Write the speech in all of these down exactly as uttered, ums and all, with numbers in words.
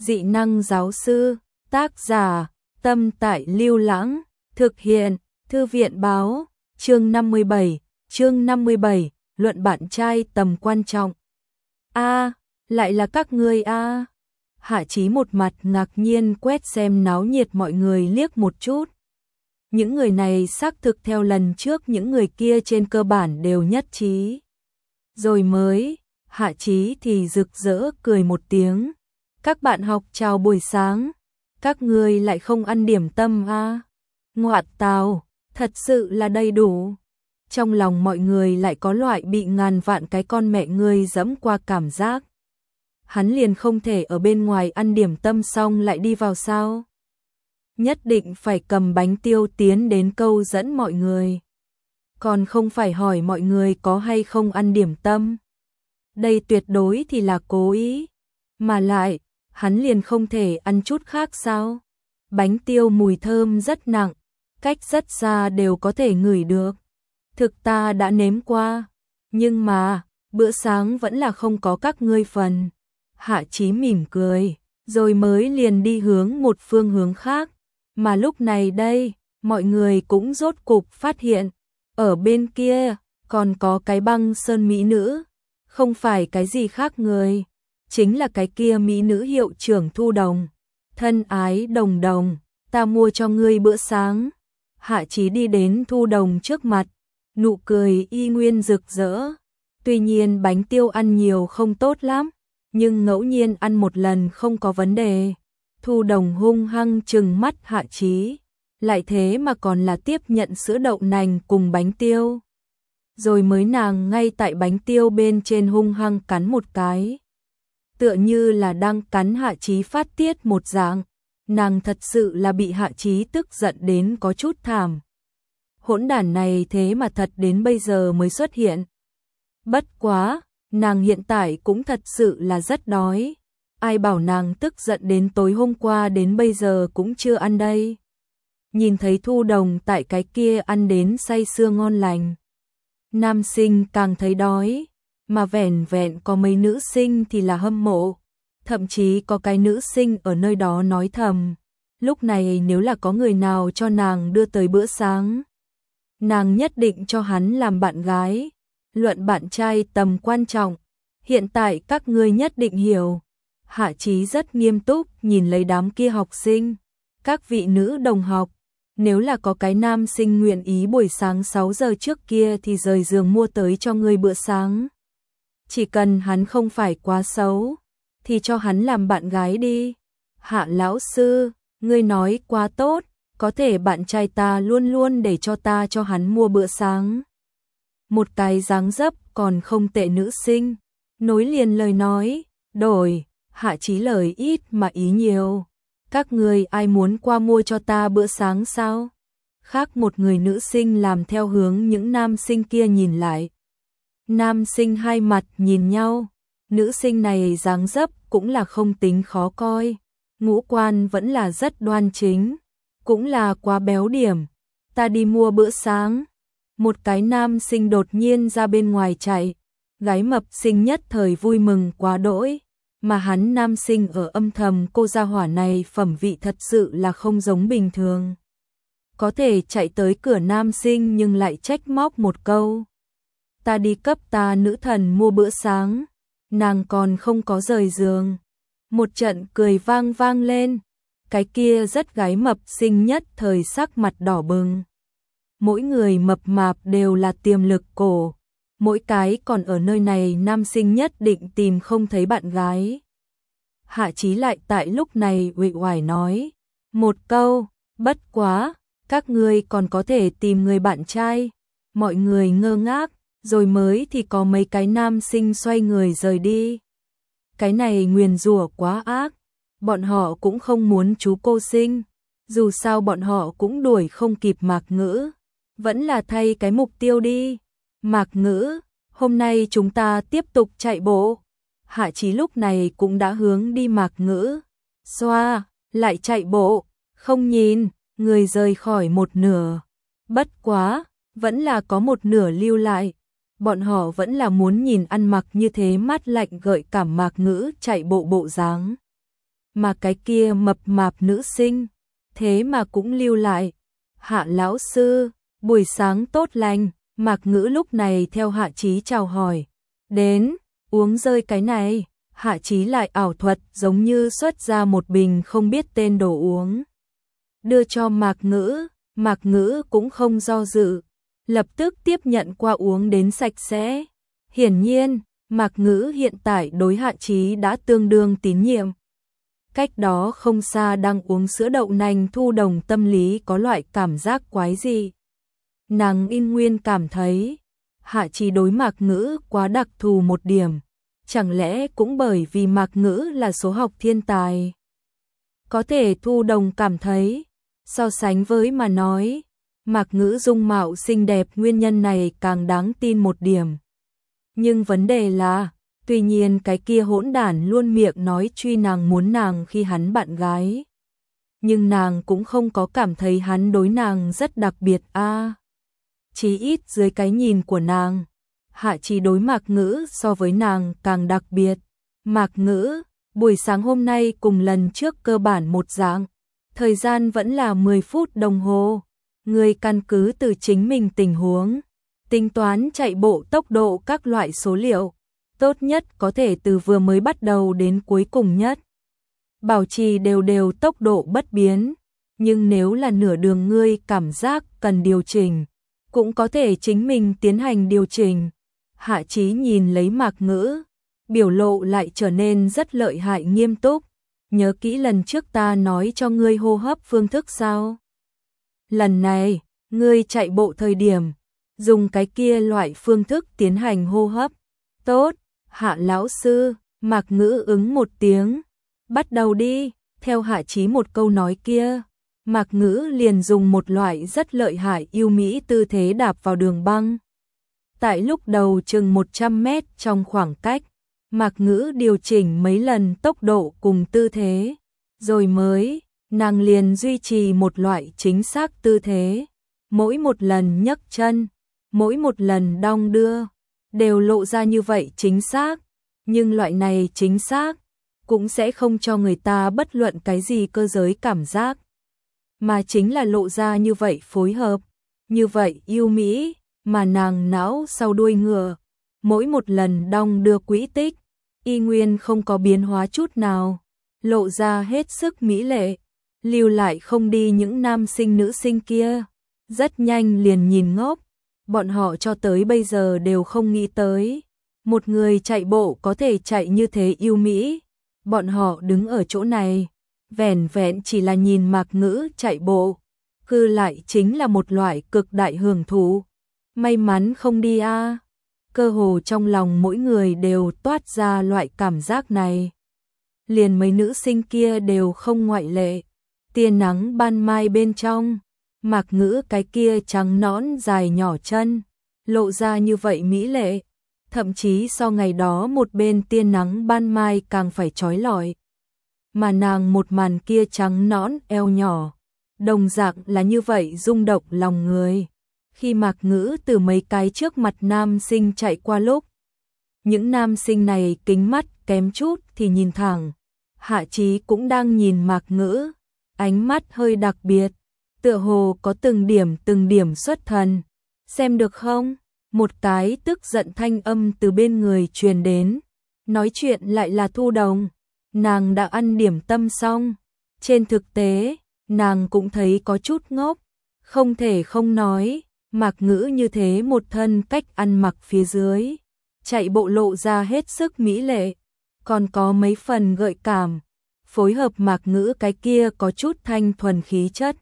Dị năng giáo sư, tác giả, Tâm Tại Lưu Lãng, thực hiện, Thư viện báo, chương năm mươi bảy, chương năm mươi bảy, luận bạn trai tầm quan trọng. A, lại là các ngươi a. Hạ Chí một mặt ngạc nhiên quét xem náo nhiệt mọi người liếc một chút. Những người này xác thực theo lần trước những người kia trên cơ bản đều nhất trí. Rồi mới, Hạ Chí thì rực rỡ cười một tiếng. Các bạn học chào buổi sáng, các ngươi lại không ăn điểm tâm a? Ngoạn tào, thật sự là đầy đủ. Trong lòng mọi người lại có loại bị ngàn vạn cái con mẹ ngươi dẫm qua cảm giác. Hắn liền không thể ở bên ngoài ăn điểm tâm xong lại đi vào sao? Nhất định phải cầm bánh tiêu tiến đến câu dẫn mọi người. Còn không phải hỏi mọi người có hay không ăn điểm tâm. Đây tuyệt đối thì là cố ý. Mà lại, hắn liền không thể ăn chút khác sao? Bánh tiêu mùi thơm rất nặng, cách rất xa đều có thể ngửi được. Thực ta đã nếm qua, nhưng mà, bữa sáng vẫn là không có các ngươi phần. Hạ Chí mỉm cười, rồi mới liền đi hướng một phương hướng khác. Mà lúc này đây, mọi người cũng rốt cục phát hiện, ở bên kia, còn có cái băng sơn mỹ nữ, không phải cái gì khác người, chính là cái kia mỹ nữ hiệu trưởng Thu Đồng. Thân ái Đồng Đồng, ta mua cho ngươi bữa sáng. Hạ Chí đi đến Thu Đồng trước mặt, nụ cười y nguyên rực rỡ. Tuy nhiên bánh tiêu ăn nhiều không tốt lắm, nhưng ngẫu nhiên ăn một lần không có vấn đề. Thu Đồng hung hăng trừng mắt Hạ Chí, lại thế mà còn là tiếp nhận sữa đậu nành cùng bánh tiêu. Rồi mới nàng ngay tại bánh tiêu bên trên hung hăng cắn một cái. Tựa như là đang cắn Hạ Chí phát tiết một dạng, nàng thật sự là bị Hạ Chí tức giận đến có chút thảm. Hỗn đản này thế mà thật đến bây giờ mới xuất hiện. Bất quá, nàng hiện tại cũng thật sự là rất đói. Ai bảo nàng tức giận đến tối hôm qua đến bây giờ cũng chưa ăn đây. Nhìn thấy Thu Đồng tại cái kia ăn đến say sưa ngon lành. Nam sinh càng thấy đói, mà vẻn vẹn có mấy nữ sinh thì là hâm mộ. Thậm chí có cái nữ sinh ở nơi đó nói thầm. Lúc này nếu là có người nào cho nàng đưa tới bữa sáng, nàng nhất định cho hắn làm bạn gái. Luận bạn trai tầm quan trọng, hiện tại các ngươi nhất định hiểu. Hạ Chí rất nghiêm túc nhìn lấy đám kia học sinh. Các vị nữ đồng học, nếu là có cái nam sinh nguyện ý buổi sáng sáu giờ trước kia thì rời giường mua tới cho ngươi bữa sáng. Chỉ cần hắn không phải quá xấu, thì cho hắn làm bạn gái đi. Hạ lão sư, ngươi nói quá tốt, có thể bạn trai ta luôn luôn để cho ta cho hắn mua bữa sáng. Một cái dáng dấp còn không tệ nữ sinh, nối liền lời nói, đổi. Hạ Chí lời ít mà ý nhiều. Các người ai muốn qua mua cho ta bữa sáng sao? Khác một người nữ sinh làm theo hướng những nam sinh kia nhìn lại. Nam sinh hai mặt nhìn nhau. Nữ sinh này dáng dấp cũng là không tính khó coi. Ngũ quan vẫn là rất đoan chính. Cũng là quá béo điểm. Ta đi mua bữa sáng. Một cái nam sinh đột nhiên ra bên ngoài chạy. Gái mập sinh nhất thời vui mừng quá đỗi. Mà hắn nam sinh ở âm thầm cô gia hỏa này phẩm vị thật sự là không giống bình thường. Có thể chạy tới cửa nam sinh nhưng lại trách móc một câu. Ta đi cấp ta nữ thần mua bữa sáng, nàng còn không có rời giường. Một trận cười vang vang lên, cái kia rất gái mập sinh nhất thời sắc mặt đỏ bừng. Mỗi người mập mạp đều là tiềm lực cổ. Mỗi cái còn ở nơi này nam sinh nhất định tìm không thấy bạn gái. Hạ Chí lại tại lúc này uể oải nói một câu, bất quá, các ngươi còn có thể tìm người bạn trai. Mọi người ngơ ngác, rồi mới thì có mấy cái nam sinh xoay người rời đi. Cái này nguyền rủa quá ác, bọn họ cũng không muốn chú cô sinh. Dù sao bọn họ cũng đuổi không kịp Mạc Ngữ, vẫn là thay cái mục tiêu đi. Mạc Ngữ, hôm nay chúng ta tiếp tục chạy bộ. Hạ Chí lúc này cũng đã hướng đi Mạc Ngữ. Xoa, lại chạy bộ, không nhìn, người rời khỏi một nửa. Bất quá, vẫn là có một nửa lưu lại. Bọn họ vẫn là muốn nhìn ăn mặc như thế mát lạnh gợi cảm Mạc Ngữ chạy bộ bộ dáng. mà cái kia mập mạp nữ sinh, thế mà cũng lưu lại. Hạ lão sư, buổi sáng tốt lành, Mạc Ngữ lúc này theo Hạ Chí chào hỏi. Đến, uống rơi cái này, Hạ Chí lại ảo thuật giống như xuất ra một bình không biết tên đồ uống. Đưa cho Mạc Ngữ, Mạc Ngữ cũng không do dự, lập tức tiếp nhận qua uống đến sạch sẽ. Hiển nhiên, Mạc Ngữ hiện tại đối Hạ Chí đã tương đương tín nhiệm. Cách đó không xa đang uống sữa đậu nành Thu Đồng tâm lý có loại cảm giác quái dị. Nàng in nguyên cảm thấy, Hạ Chí đối Mạc Ngữ quá đặc thù một điểm. Chẳng lẽ cũng bởi vì Mạc Ngữ là số học thiên tài? Có thể Thu Đồng cảm thấy, so sánh với mà nói, Mạc Ngữ dung mạo xinh đẹp nguyên nhân này càng đáng tin một điểm. Nhưng vấn đề là, tuy nhiên cái kia hỗn đản luôn miệng nói truy nàng muốn nàng khi hắn bạn gái. Nhưng nàng cũng không có cảm thấy hắn đối nàng rất đặc biệt a. À, chí ít dưới cái nhìn của nàng, Hạ Chí đối Mạc Ngữ so với nàng càng đặc biệt. Mạc Ngữ, buổi sáng hôm nay cùng lần trước cơ bản một dạng, thời gian vẫn là mười phút đồng hồ. Người căn cứ từ chính mình tình huống, tính toán chạy bộ tốc độ các loại số liệu, tốt nhất có thể từ vừa mới bắt đầu đến cuối cùng nhất. Bảo trì đều đều tốc độ bất biến, nhưng nếu là nửa đường ngươi cảm giác cần điều chỉnh, cũng có thể chính mình tiến hành điều chỉnh. Hạ Chí nhìn lấy Mạc Ngữ, biểu lộ lại trở nên rất lợi hại nghiêm túc. Nhớ kỹ lần trước ta nói cho ngươi hô hấp phương thức sao? Lần này, ngươi chạy bộ thời điểm, dùng cái kia loại phương thức tiến hành hô hấp. Tốt, Hạ lão sư, Mạc Ngữ ứng một tiếng. Bắt đầu đi, theo Hạ Chí một câu nói kia, Mạc Ngữ liền dùng một loại rất lợi hại yêu mỹ tư thế đạp vào đường băng. Tại lúc đầu chừng một trăm mét trong khoảng cách, Mạc Ngữ điều chỉnh mấy lần tốc độ cùng tư thế, rồi mới, nàng liền duy trì một loại chính xác tư thế. Mỗi một lần nhấc chân, mỗi một lần đong đưa, đều lộ ra như vậy chính xác. Nhưng loại này chính xác, cũng sẽ không cho người ta bất luận cái gì cơ giới cảm giác. Mà chính là lộ ra như vậy phối hợp, như vậy yêu mỹ, mà nàng não sau đuôi ngựa. Mỗi một lần đong đưa quỹ tích, y nguyên không có biến hóa chút nào, lộ ra hết sức mỹ lệ, lưu lại không đi những nam sinh nữ sinh kia. Rất nhanh liền nhìn ngốc, bọn họ cho tới bây giờ đều không nghĩ tới. Một người chạy bộ có thể chạy như thế yêu mỹ, bọn họ đứng ở chỗ này, vẻn vẹn chỉ là nhìn Mạc Ngữ chạy bộ, cư lại chính là một loại cực đại hưởng thụ. May mắn không đi a. À. Cơ hồ trong lòng mỗi người đều toát ra loại cảm giác này. Liền mấy nữ sinh kia đều không ngoại lệ. Tia nắng ban mai bên trong, Mạc Ngữ cái kia trắng nõn dài nhỏ chân, lộ ra như vậy mỹ lệ, thậm chí so ngày đó một bên tia nắng ban mai càng phải chói lọi. Mà nàng một màn kia trắng nõn eo nhỏ, đồng dạng là như vậy rung động lòng người. Khi Mạc Ngữ từ mấy cái trước mặt nam sinh chạy qua lúc, những nam sinh này kính mắt kém chút thì nhìn thẳng. Hạ Chí cũng đang nhìn Mạc Ngữ, ánh mắt hơi đặc biệt, tựa hồ có từng điểm từng điểm xuất thần. Xem được không? Một cái tức giận thanh âm từ bên người truyền đến. Nói chuyện lại là Thu Đồng. Nàng đã ăn điểm tâm xong. Trên thực tế, nàng cũng thấy có chút ngốc. Không thể không nói, Mạc Ngữ như thế một thân cách ăn mặc phía dưới, chạy bộ lộ ra hết sức mỹ lệ, còn có mấy phần gợi cảm, phối hợp Mạc Ngữ cái kia có chút thanh thuần khí chất.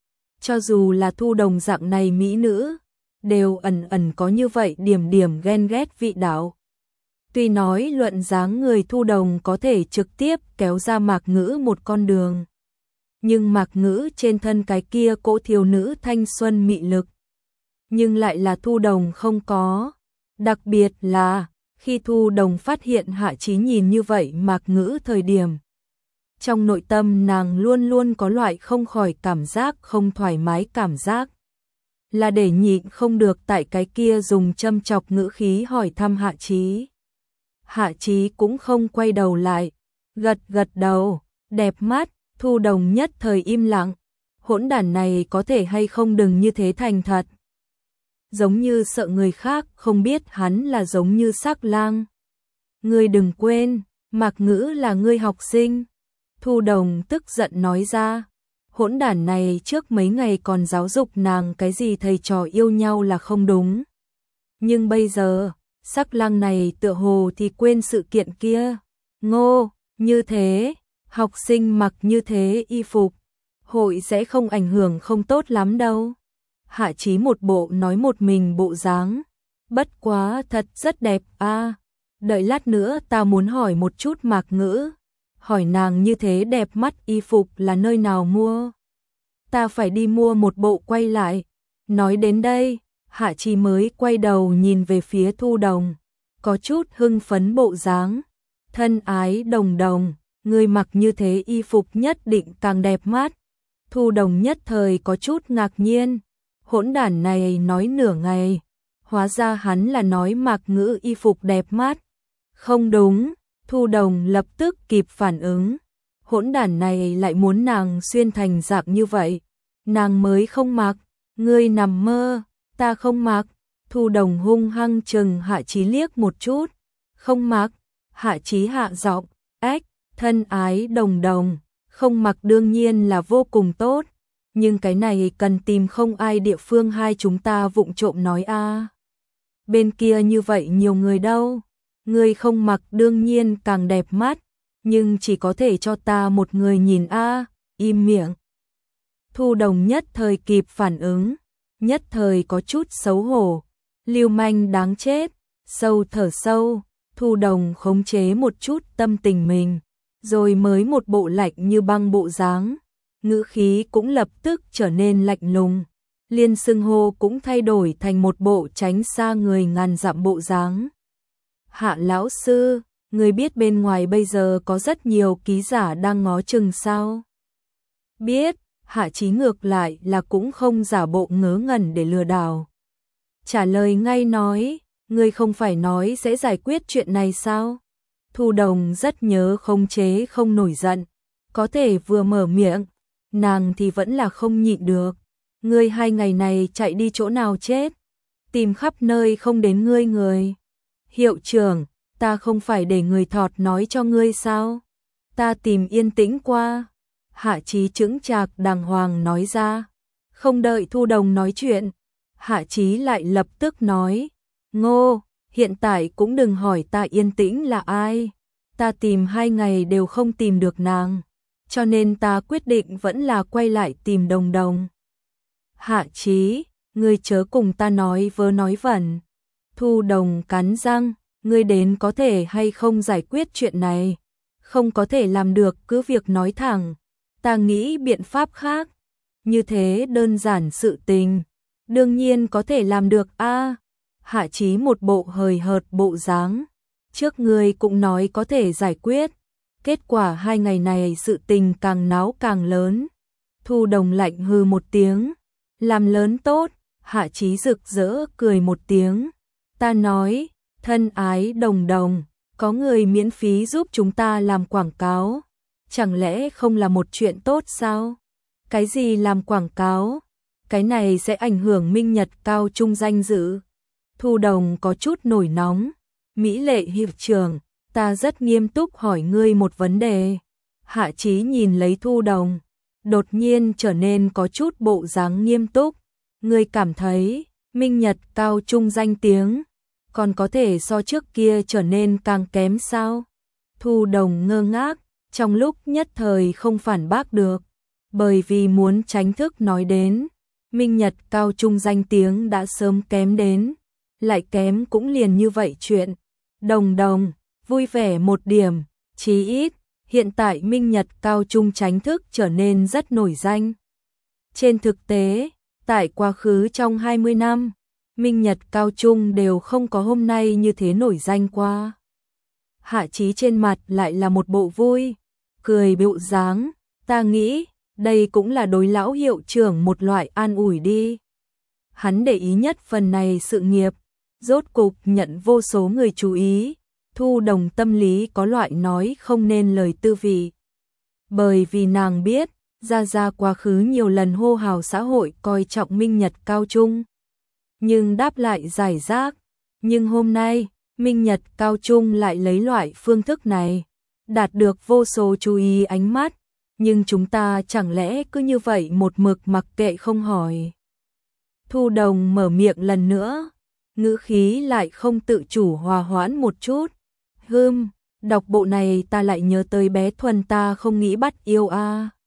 Cho dù là Thu Đồng dạng này mỹ nữ, đều ẩn ẩn có như vậy điểm điểm ghen ghét vị đạo. Tuy nói luận dáng người Thu Đồng có thể trực tiếp kéo ra Mạc Ngữ một con đường, nhưng Mạc Ngữ trên thân cái kia cỗ thiếu nữ thanh xuân mị lực, nhưng lại là Thu Đồng không có. Đặc biệt là, khi Thu Đồng phát hiện Hạ Chí nhìn như vậy Mạc Ngữ thời điểm, trong nội tâm nàng luôn luôn có loại không khỏi cảm giác không thoải mái cảm giác. Là để nhịn không được tại cái kia dùng châm chọc ngữ khí hỏi thăm Hạ Chí. Hạ Chí cũng không quay đầu lại, gật gật đầu, đẹp mắt, Thu Đồng nhất thời im lặng, hỗn đản này có thể hay không đừng như thế thành thật. Giống như sợ người khác không biết hắn là giống như Sắc Lang. Ngươi đừng quên, Mạc Ngữ là ngươi học sinh. Thu Đồng tức giận nói ra, hỗn đản này trước mấy ngày còn giáo dục nàng cái gì thầy trò yêu nhau là không đúng. Nhưng bây giờ, Sắc Lang này tựa hồ thì quên sự kiện kia. Ngô, như thế, học sinh mặc như thế y phục, hội sẽ không ảnh hưởng không tốt lắm đâu. Hạ Chí một bộ nói một mình bộ dáng, bất quá thật rất đẹp a. À, đợi lát nữa ta muốn hỏi một chút Mạc Ngữ, hỏi nàng như thế đẹp mắt y phục là nơi nào mua. Ta phải đi mua một bộ quay lại. Nói đến đây, Hạ Chí mới quay đầu nhìn về phía Thu Đồng, có chút hưng phấn bộ dáng. Thân ái Đồng Đồng, ngươi mặc như thế y phục nhất định càng đẹp mắt. Thu Đồng nhất thời có chút ngạc nhiên, hỗn đản này nói nửa ngày, hóa ra hắn là nói Mạc Ngữ y phục đẹp mắt. Không đúng, Thu Đồng lập tức kịp phản ứng, hỗn đản này lại muốn nàng xuyên thành dạng như vậy, nàng mới không mặc, ngươi nằm mơ, ta không mặc. Thu Đồng hung hăng chừng Hạ Chí liếc một chút, không mặc. Hạ Chí hạ giọng, ếch, thân ái Đồng Đồng, không mặc đương nhiên là vô cùng tốt, nhưng cái này cần tìm không ai địa phương hai chúng ta vụng trộm nói a. À. Bên kia như vậy nhiều người đâu, ngươi không mặc đương nhiên càng đẹp mắt, nhưng chỉ có thể cho ta một người nhìn a, à. Im miệng. Thu Đồng nhất thời kịp phản ứng, nhất thời có chút xấu hổ, lưu manh đáng chết, sâu thở sâu. Thu Đồng khống chế một chút tâm tình mình, rồi mới một bộ lạnh như băng bộ dáng, ngữ khí cũng lập tức trở nên lạnh lùng, liên xưng hô cũng thay đổi thành một bộ tránh xa người ngàn dặm bộ dáng. Hạ lão sư, người biết bên ngoài bây giờ có rất nhiều ký giả đang ngó chừng sao? Biết, Hạ Chí ngược lại là cũng không giả bộ ngớ ngẩn để lừa đảo. Trả lời ngay nói, ngươi không phải nói sẽ giải quyết chuyện này sao? Thu Đồng rất nhớ khống chế không nổi giận, có thể vừa mở miệng, nàng thì vẫn là không nhịn được. Ngươi hai ngày này chạy đi chỗ nào chết? Tìm khắp nơi không đến ngươi người. Hiệu trưởng, ta không phải để người thọt nói cho ngươi sao? Ta tìm yên tĩnh qua. Hạ Chí chững chạc đàng hoàng nói ra. Không đợi Thu Đồng nói chuyện, Hạ Chí lại lập tức nói, Ngô, hiện tại cũng đừng hỏi ta yên tĩnh là ai. Ta tìm hai ngày đều không tìm được nàng, cho nên ta quyết định vẫn là quay lại tìm Đồng Đồng. Hạ Chí, ngươi chớ cùng ta nói vớ nói vẩn. Thu Đồng cắn răng, ngươi đến có thể hay không giải quyết chuyện này. Không có thể làm được cứ việc nói thẳng, ta nghĩ biện pháp khác. Như thế đơn giản sự tình, đương nhiên có thể làm được a. À, Hạ Chí một bộ hời hợt bộ dáng, trước ngươi cũng nói có thể giải quyết, kết quả hai ngày này sự tình càng náo càng lớn. Thu Đồng lạnh hừ một tiếng, làm lớn tốt. Hạ Chí rực rỡ cười một tiếng, ta nói, thân ái Đồng Đồng, có người miễn phí giúp chúng ta làm quảng cáo, chẳng lẽ không là một chuyện tốt sao? Cái gì làm quảng cáo? Cái này sẽ ảnh hưởng Minh Nhật cao trung danh dự. Thu Đồng có chút nổi nóng, Mỹ Lệ hiệu trưởng, ta rất nghiêm túc hỏi ngươi một vấn đề. Hạ Chí nhìn lấy Thu Đồng, đột nhiên trở nên có chút bộ dáng nghiêm túc. Ngươi cảm thấy Minh Nhật cao trung danh tiếng còn có thể so trước kia trở nên càng kém sao? Thu Đồng ngơ ngác, trong lúc nhất thời không phản bác được, bởi vì muốn tránh thức nói đến, Minh Nhật cao trung danh tiếng đã sớm kém đến, lại kém cũng liền như vậy chuyện. Đồng Đồng, vui vẻ một điểm, chí ít, hiện tại Minh Nhật cao trung tránh thức trở nên rất nổi danh. Trên thực tế, tại quá khứ trong hai mươi năm, Minh Nhật cao trung đều không có hôm nay như thế nổi danh qua. Hạ Chí trên mặt lại là một bộ vui, cười bĩu dáng, ta nghĩ, đây cũng là đối lão hiệu trưởng một loại an ủi đi. Hắn để ý nhất phần này sự nghiệp, rốt cục nhận vô số người chú ý, Thu Đồng tâm lý có loại nói không nên lời tư vị. bởi vì nàng biết, Gia Gia quá khứ nhiều lần hô hào xã hội coi trọng Minh Nhật Cao Trung. Nhưng đáp lại giải rác, nhưng hôm nay, Minh Nhật Cao Trung lại lấy loại phương thức này, đạt được vô số chú ý ánh mắt, nhưng chúng ta chẳng lẽ cứ như vậy một mực mặc kệ không hỏi. Thu Đồng mở miệng lần nữa, ngữ khí lại không tự chủ hòa hoãn một chút. Hừm, đọc bộ này ta lại nhớ tới bé Thuần ta không nghĩ bắt yêu a.